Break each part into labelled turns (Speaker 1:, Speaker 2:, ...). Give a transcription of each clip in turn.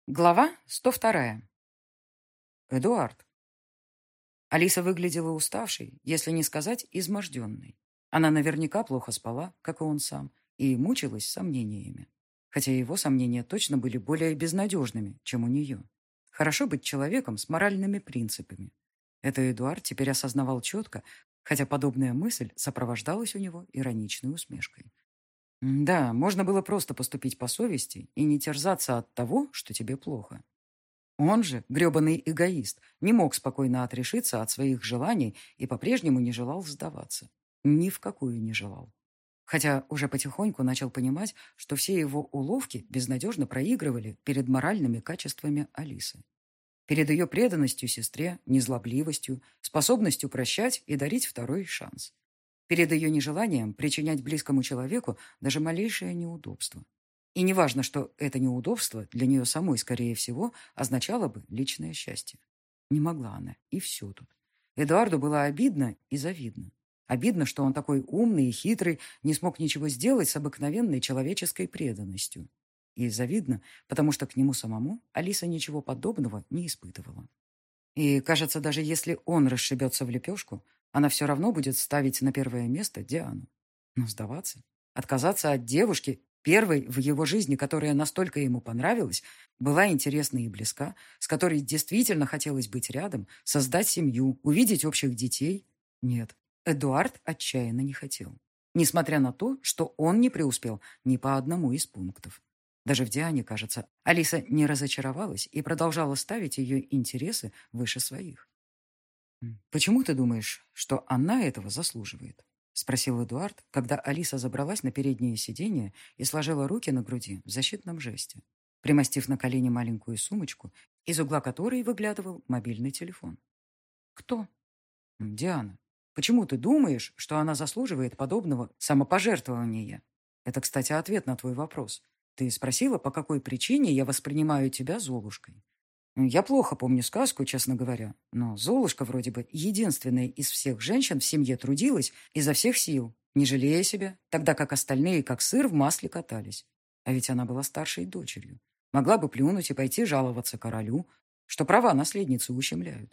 Speaker 1: Глава 102. Эдуард. Алиса выглядела уставшей, если не сказать изможденной. Она наверняка плохо спала, как и он сам, и мучилась сомнениями. Хотя его сомнения точно были более безнадежными, чем у нее. Хорошо быть человеком с моральными принципами. Это Эдуард теперь осознавал четко, хотя подобная мысль сопровождалась у него ироничной усмешкой. Да, можно было просто поступить по совести и не терзаться от того, что тебе плохо. Он же, гребаный эгоист, не мог спокойно отрешиться от своих желаний и по-прежнему не желал сдаваться. Ни в какую не желал. Хотя уже потихоньку начал понимать, что все его уловки безнадежно проигрывали перед моральными качествами Алисы. Перед ее преданностью сестре, незлобливостью, способностью прощать и дарить второй шанс. Перед ее нежеланием причинять близкому человеку даже малейшее неудобство. И неважно, что это неудобство для нее самой, скорее всего, означало бы личное счастье. Не могла она, и все тут. Эдуарду было обидно и завидно. Обидно, что он такой умный и хитрый, не смог ничего сделать с обыкновенной человеческой преданностью. И завидно, потому что к нему самому Алиса ничего подобного не испытывала. И, кажется, даже если он расшибется в лепешку, она все равно будет ставить на первое место Диану. Но сдаваться, отказаться от девушки, первой в его жизни, которая настолько ему понравилась, была интересна и близка, с которой действительно хотелось быть рядом, создать семью, увидеть общих детей. Нет, Эдуард отчаянно не хотел. Несмотря на то, что он не преуспел ни по одному из пунктов. Даже в Диане, кажется, Алиса не разочаровалась и продолжала ставить ее интересы выше своих. «Почему ты думаешь, что она этого заслуживает?» — спросил Эдуард, когда Алиса забралась на переднее сиденье и сложила руки на груди в защитном жесте, примостив на колени маленькую сумочку, из угла которой выглядывал мобильный телефон. «Кто?» «Диана. Почему ты думаешь, что она заслуживает подобного самопожертвования?» Это, кстати, ответ на твой вопрос. Ты спросила, по какой причине я воспринимаю тебя Золушкой. Я плохо помню сказку, честно говоря, но Золушка вроде бы единственная из всех женщин в семье трудилась изо всех сил, не жалея себя, тогда как остальные как сыр в масле катались. А ведь она была старшей дочерью. Могла бы плюнуть и пойти жаловаться королю, что права наследницы ущемляют.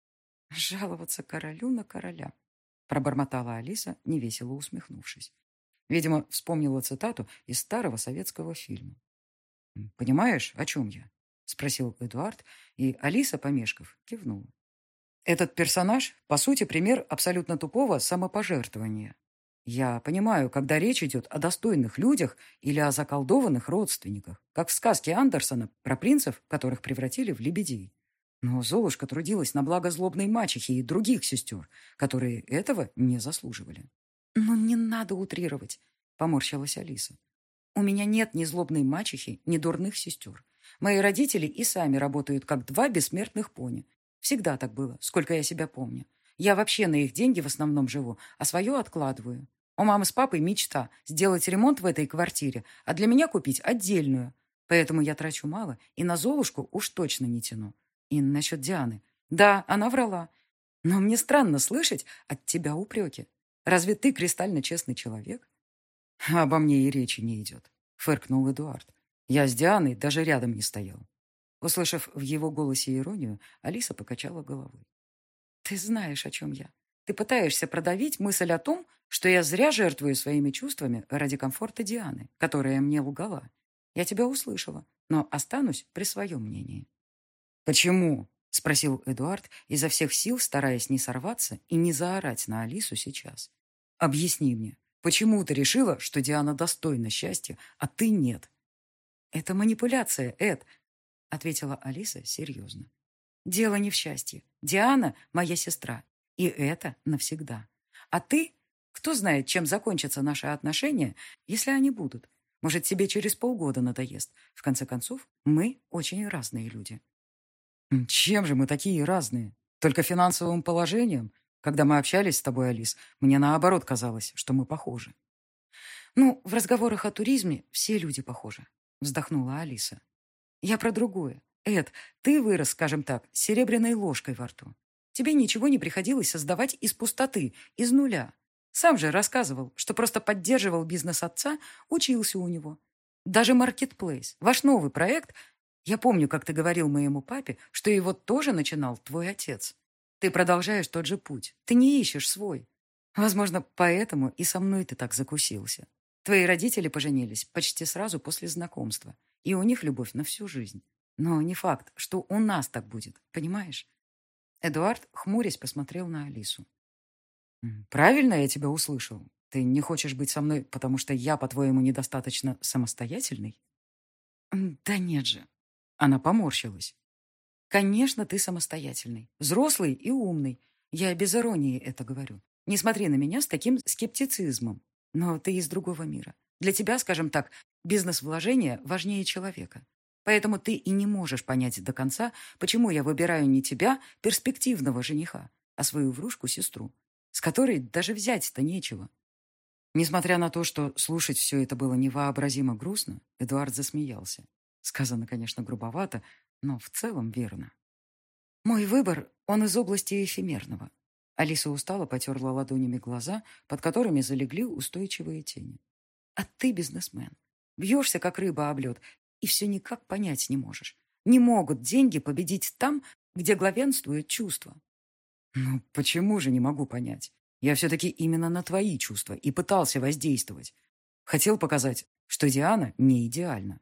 Speaker 1: «Жаловаться королю на короля», — пробормотала Алиса, невесело усмехнувшись. Видимо, вспомнила цитату из старого советского фильма. «Понимаешь, о чем я?» — спросил Эдуард, и Алиса, помешков, кивнула. «Этот персонаж, по сути, пример абсолютно тупого самопожертвования. Я понимаю, когда речь идет о достойных людях или о заколдованных родственниках, как в сказке Андерсона про принцев, которых превратили в лебедей. Но Золушка трудилась на благо злобной мачехи и других сестер, которые этого не заслуживали». «Ну, не надо утрировать», — поморщилась Алиса. «У меня нет ни злобной мачехи, ни дурных сестер. Мои родители и сами работают, как два бессмертных пони. Всегда так было, сколько я себя помню. Я вообще на их деньги в основном живу, а свое откладываю. У мамы с папой мечта сделать ремонт в этой квартире, а для меня купить отдельную. Поэтому я трачу мало и на Золушку уж точно не тяну. И насчет Дианы. Да, она врала. Но мне странно слышать от тебя упреки. Разве ты кристально честный человек?» «Обо мне и речи не идет», — фыркнул Эдуард. «Я с Дианой даже рядом не стоял». Услышав в его голосе иронию, Алиса покачала головой. «Ты знаешь, о чем я. Ты пытаешься продавить мысль о том, что я зря жертвую своими чувствами ради комфорта Дианы, которая мне лгала. Я тебя услышала, но останусь при своем мнении». «Почему?» — спросил Эдуард, изо всех сил стараясь не сорваться и не заорать на Алису сейчас. «Объясни мне, почему ты решила, что Диана достойна счастья, а ты нет?» «Это манипуляция, Эд», — ответила Алиса серьезно. «Дело не в счастье. Диана — моя сестра, и это навсегда. А ты? Кто знает, чем закончатся наши отношения, если они будут? Может, тебе через полгода надоест. В конце концов, мы очень разные люди». «Чем же мы такие разные? Только финансовым положением? Когда мы общались с тобой, Алис, мне наоборот казалось, что мы похожи». «Ну, в разговорах о туризме все люди похожи», — вздохнула Алиса. «Я про другое. Эд, ты вырос, скажем так, с серебряной ложкой во рту. Тебе ничего не приходилось создавать из пустоты, из нуля. Сам же рассказывал, что просто поддерживал бизнес отца, учился у него. Даже Marketplace, ваш новый проект, Я помню, как ты говорил моему папе, что его тоже начинал твой отец. Ты продолжаешь тот же путь. Ты не ищешь свой. Возможно, поэтому и со мной ты так закусился. Твои родители поженились почти сразу после знакомства, и у них любовь на всю жизнь. Но не факт, что у нас так будет, понимаешь? Эдуард, хмурясь, посмотрел на Алису. Правильно я тебя услышал? Ты не хочешь быть со мной, потому что я, по-твоему, недостаточно самостоятельный? Да нет же. Она поморщилась. Конечно, ты самостоятельный, взрослый и умный. Я без иронии это говорю. Не смотри на меня с таким скептицизмом. Но ты из другого мира. Для тебя, скажем так, бизнес-вложение важнее человека. Поэтому ты и не можешь понять до конца, почему я выбираю не тебя, перспективного жениха, а свою врушку-сестру, с которой даже взять-то нечего. Несмотря на то, что слушать все это было невообразимо грустно, Эдуард засмеялся. Сказано, конечно, грубовато, но в целом верно. Мой выбор, он из области эфемерного. Алиса устало потерла ладонями глаза, под которыми залегли устойчивые тени. А ты бизнесмен. Бьешься, как рыба об лед, и все никак понять не можешь. Не могут деньги победить там, где главенствует чувство. Ну, почему же не могу понять? Я все-таки именно на твои чувства и пытался воздействовать. Хотел показать, что Диана не идеальна.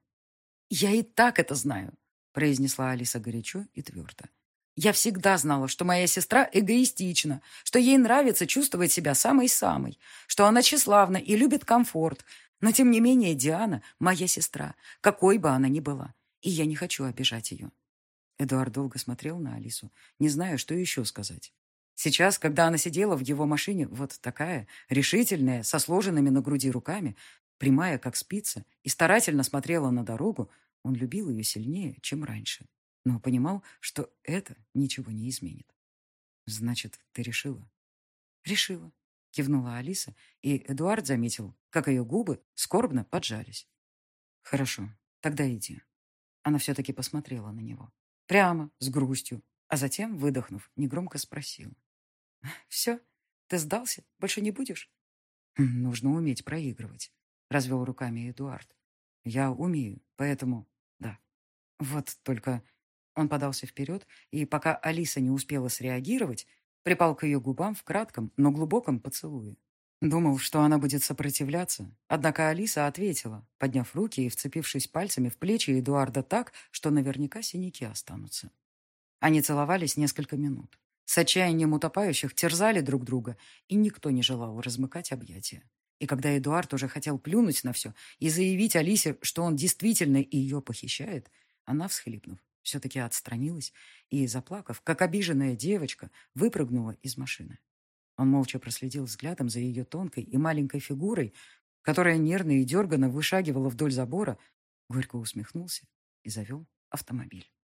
Speaker 1: «Я и так это знаю», — произнесла Алиса горячо и твердо. «Я всегда знала, что моя сестра эгоистична, что ей нравится чувствовать себя самой-самой, что она тщеславна и любит комфорт. Но, тем не менее, Диана — моя сестра, какой бы она ни была, и я не хочу обижать ее». Эдуард долго смотрел на Алису, не зная, что еще сказать. Сейчас, когда она сидела в его машине, вот такая, решительная, со сложенными на груди руками, прямая, как спица, и старательно смотрела на дорогу, он любил ее сильнее, чем раньше, но понимал, что это ничего не изменит. «Значит, ты решила?» «Решила», — кивнула Алиса, и Эдуард заметил, как ее губы скорбно поджались. «Хорошо, тогда иди». Она все-таки посмотрела на него. Прямо, с грустью, а затем, выдохнув, негромко спросила. «Все? Ты сдался? Больше не будешь?» «Нужно уметь проигрывать», — развел руками Эдуард. «Я умею, поэтому да». Вот только он подался вперед, и пока Алиса не успела среагировать, припал к ее губам в кратком, но глубоком поцелуе. Думал, что она будет сопротивляться, однако Алиса ответила, подняв руки и вцепившись пальцами в плечи Эдуарда так, что наверняка синяки останутся. Они целовались несколько минут. С отчаянием утопающих терзали друг друга, и никто не желал размыкать объятия. И когда Эдуард уже хотел плюнуть на все и заявить Алисе, что он действительно ее похищает, она, всхлипнув, все-таки отстранилась и, заплакав, как обиженная девочка, выпрыгнула из машины. Он молча проследил взглядом за ее тонкой и маленькой фигурой, которая нервно и дерганно вышагивала вдоль забора, горько усмехнулся и завел автомобиль.